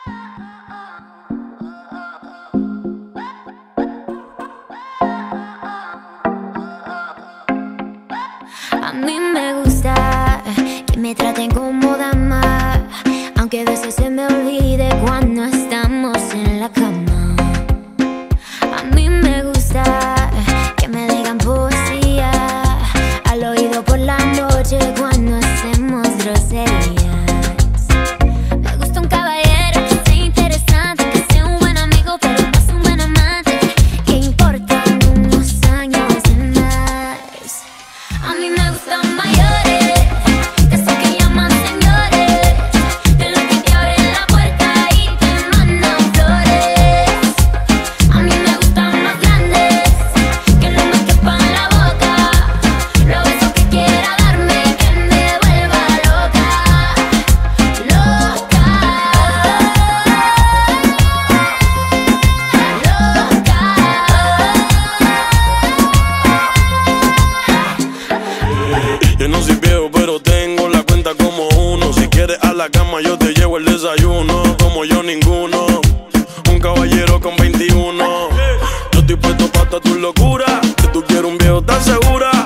A mí me gusta que me traten como dama, aunque a veces se me olvide cuando estamos en la cama. A mí me gusta que me digan poesía al oído por la noche cuando hacemos groserías. Me gusta un caballero que sea interesante, que sea un buen amigo pero más un buen amante, que importan unos años de más. A mí me gustan mayores, de esos que llaman señores, de los que te abren la puerta y te mandan flores. A mí me gustan más grandes, que no me quepan la boca, los besos que quiera darme, que me vuelva loca, loca, Yo no soy viejo, pero tengo la cuenta como uno. Si quieres a la cama, yo te llevo el desayuno. Como yo, ninguno. Un caballero con 21. Yo estoy puesto pa' toda tu locura. Que tú quieres un viejo tan segura.